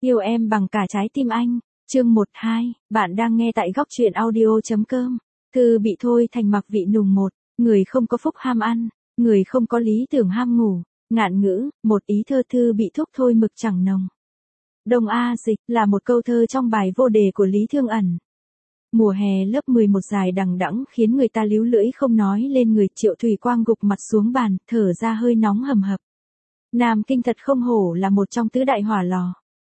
Yêu em bằng cả trái tim anh. Chương 12, bạn đang nghe tại góc truyện audio.com. Thư bị thôi thành mặc vị nùng một, người không có phúc ham ăn, người không có lý tưởng ham ngủ, ngạn ngữ, một ý thơ thư bị thúc thôi mực chẳng nồng. Đông A dịch là một câu thơ trong bài vô đề của Lý Thương Ẩn. Mùa hè lớp 11 dài đằng đẵng khiến người ta líu lưỡi không nói lên người. Triệu Thủy Quang gục mặt xuống bàn, thở ra hơi nóng hầm hập. Nam Kinh thật không hổ là một trong tứ đại hỏa lò.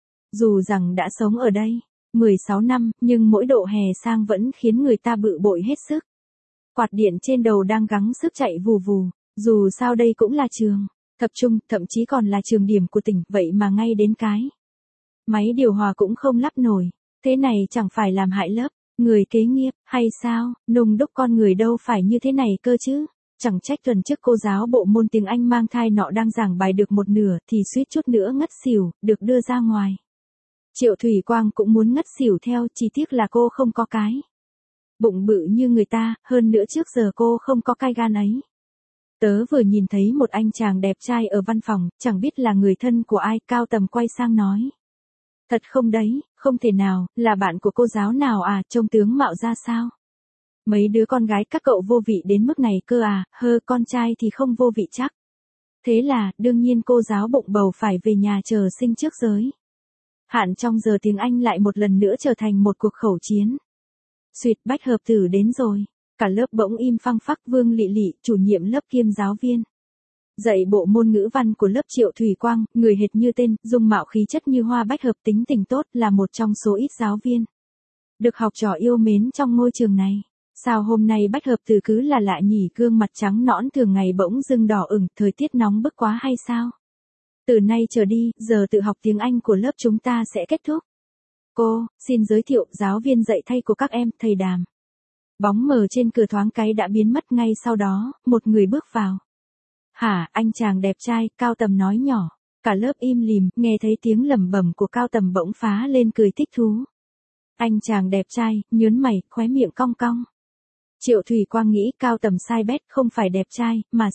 Dù rằng đã sống ở đây 16 năm, nhưng mỗi độ hè sang vẫn khiến người ta bự bội hết sức. Quạt điện trên đầu đang gắng sức chạy vù vù, dù sao đây cũng là trường tập trung, thậm chí còn là trường điểm của tỉnh, vậy mà ngay đến cái máy điều hòa cũng không lắp nổi. Thế này chẳng phải làm hại lớp người kế nghiệp hay sao? Nung đúc con người đâu phải như thế này cơ chứ. Chẳng trách tuần trước cô giáo bộ môn tiếng Anh mang thai nọ đang giảng bài được một nửa thì suýt chút nữa ngất xỉu, được đưa ra ngoài. Triệu Thủy Quang cũng muốn ngất xỉu theo, chỉ tiếc là cô không có cái bụng bự như người ta, hơn nữa trước giờ cô không có cái gan ấy. Tớ vừa nhìn thấy một anh chàng đẹp trai ở văn phòng, chẳng biết là người thân của ai. Cao Tầm quay sang nói. Thật không đấy, không thể nào, là bạn của cô giáo nào à, trông tướng mạo ra sao? Mấy đứa con gái các cậu vô vị đến mức này cơ à, con trai thì không vô vị chắc. Thế là, đương nhiên cô giáo bụng bầu phải về nhà chờ sinh trước giới hạn. Trong giờ tiếng Anh lại một lần nữa trở thành một cuộc khẩu chiến. Xuyệt, Bách Hợp Tử đến rồi. Cả lớp bỗng im phăng phắc. Vương Lị Lị, chủ nhiệm lớp kiêm giáo viên dạy bộ môn ngữ văn của lớp Triệu Thủy Quang, người hệt như tên, dung mạo khí chất như hoa bách hợp, tính tình tốt, là một trong số ít giáo viên được học trò yêu mến trong ngôi trường này. Sao hôm nay Bách Hợp Tử cứ là lạ nhỉ, gương mặt trắng nõn thường ngày bỗng dưng đỏ ửng, thời tiết nóng bức quá hay sao? Từ nay trở đi, giờ tự học tiếng Anh của lớp chúng ta sẽ kết thúc. Cô, xin giới thiệu, giáo viên dạy thay của các em, thầy Đàm. Bóng mờ trên cửa thoáng cái đã biến mất, ngay sau đó, một người bước vào. Hả, anh chàng đẹp trai, Cao Tầm nói nhỏ. Cả lớp im lìm, nghe thấy tiếng lẩm bẩm của Cao Tầm bỗng phá lên cười thích thú. Anh chàng đẹp trai, nhớn mày, khóe miệng cong cong. Triệu Thủy Quang nghĩ Cao Tầm sai bét, không phải đẹp trai, mà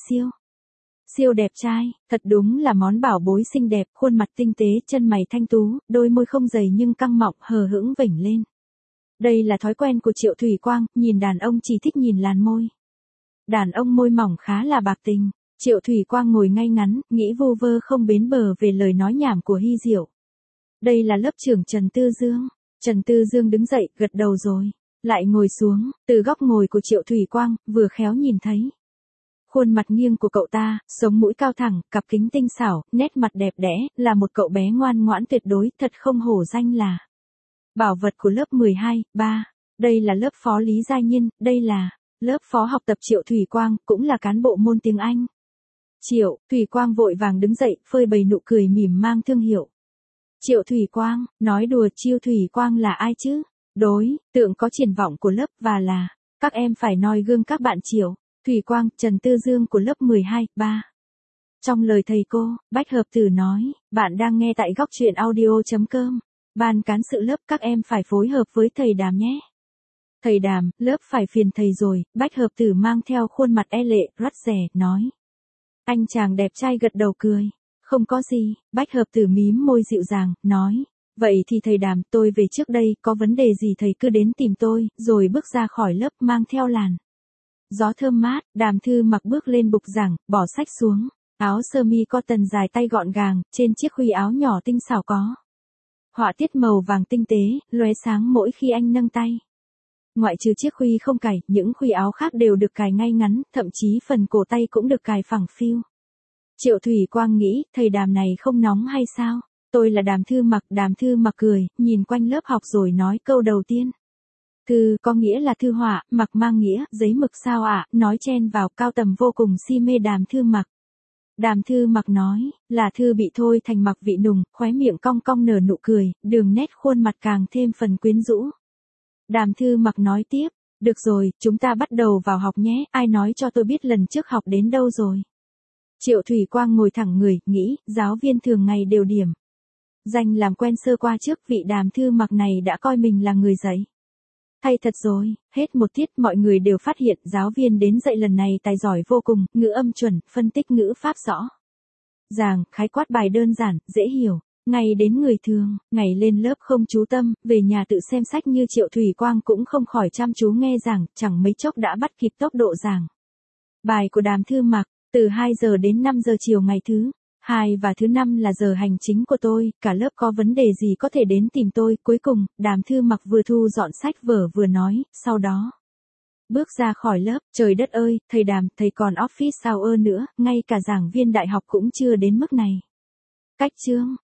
siêu đẹp trai, thật đúng là món bảo bối xinh đẹp, khuôn mặt tinh tế, chân mày thanh tú, đôi môi không dày nhưng căng mọng, hờ hững vểnh lên. Đây là thói quen của Triệu Thủy Quang, nhìn đàn ông chỉ thích nhìn làn môi. Đàn ông môi mỏng khá là bạc tình. Triệu Thủy Quang ngồi ngay ngắn, nghĩ vu vơ không bến bờ về lời nói nhảm của Hy Diệu. Đây là lớp trưởng Trần Tư Dương. Trần Tư Dương đứng dậy, gật đầu rồi lại ngồi xuống. Từ góc ngồi của Triệu Thủy Quang, vừa khéo nhìn thấy khuôn mặt nghiêng của cậu ta, sống mũi cao thẳng, cặp kính tinh xảo, nét mặt đẹp đẽ, là một cậu bé ngoan ngoãn tuyệt đối, thật không hổ danh là bảo vật của lớp 12, 3. Đây là lớp phó Lý Gia Nhiên, đây là lớp phó học tập Triệu Thủy Quang, cũng là cán bộ môn tiếng Anh. Triệu Thủy Quang vội vàng đứng dậy, phơi bày nụ cười mỉm mang thương hiệu. Triệu Thủy Quang, nói đùa, Triệu Thủy Quang là ai chứ? Đối tượng có triển vọng của lớp, và là các em phải noi gương các bạn Triệu Thủy Quang, Trần Tư Dương của lớp 12, 3. Trong lời thầy cô, Bách Hợp Tử nói, bạn đang nghe tại góc truyện audio.com. Ban cán sự lớp, các em phải phối hợp với thầy Đàm nhé. Thầy Đàm, lớp phải phiền thầy rồi. Bách Hợp Tử mang theo khuôn mặt e lệ, rót rẻ, nói. Anh chàng đẹp trai gật đầu cười. Không có gì. Bách Hợp Tử mím môi dịu dàng, nói. Vậy thì thầy Đàm, tôi về trước đây, có vấn đề gì thầy cứ đến tìm tôi, rồi bước ra khỏi lớp mang theo làn gió thơm mát. Đàm Thư Mặc bước lên bục giảng, bỏ sách xuống. Áo sơ mi cotton dài tay gọn gàng, trên chiếc khuy áo nhỏ tinh xảo có họa tiết màu vàng tinh tế, lóe sáng mỗi khi anh nâng tay. Ngoại trừ chiếc khuy không cài, những khuy áo khác đều được cài ngay ngắn, thậm chí phần cổ tay cũng được cài phẳng phiu. Triệu Thủy Quang nghĩ, thầy Đàm này không nóng hay sao? Tôi là Đàm Thư Mặc. Đàm Thư Mặc cười, nhìn quanh lớp học rồi nói câu đầu tiên. Thư có nghĩa là thư họa, Mặc mang nghĩa, giấy mực sao ạ? Nói chen vào. Cao Tầm vô cùng si mê Đàm Thư Mặc. Đàm Thư Mặc nói, là Thư bị thôi thành mặc vị nùng, khóe miệng cong cong nở nụ cười, đường nét khuôn mặt càng thêm phần quyến rũ. Đàm Thư Mặc nói tiếp, được rồi, chúng ta bắt đầu vào học nhé, ai nói cho tôi biết lần trước học đến đâu rồi. Triệu Thủy Quang ngồi thẳng người, nghĩ, giáo viên thường ngày đều điểm danh làm quen sơ qua trước, vị Đàm Thư Mặc này đã coi mình là người dạy. Hay thật rồi, hết một tiết mọi người đều phát hiện giáo viên đến dạy lần này tài giỏi vô cùng, ngữ âm chuẩn, phân tích ngữ pháp rõ ràng, khái quát bài đơn giản, dễ hiểu. Ngay đến người thường, ngày lên lớp không chú tâm, về nhà tự xem sách như Triệu Thủy Quang cũng không khỏi chăm chú nghe giảng, chẳng mấy chốc đã bắt kịp tốc độ giảng. Bài của Đàm Thư Mặc, từ 2 giờ đến 5 giờ chiều ngày thứ 2 và thứ 5 là giờ hành chính của tôi, cả lớp có vấn đề gì có thể đến tìm tôi. Cuối cùng, Đàm Thư Mặc vừa thu dọn sách vở vừa nói, sau đó bước ra khỏi lớp, trời đất ơi, thầy Đàm, thầy còn office hour nữa, ngay cả giảng viên đại học cũng chưa đến mức này. Cách chương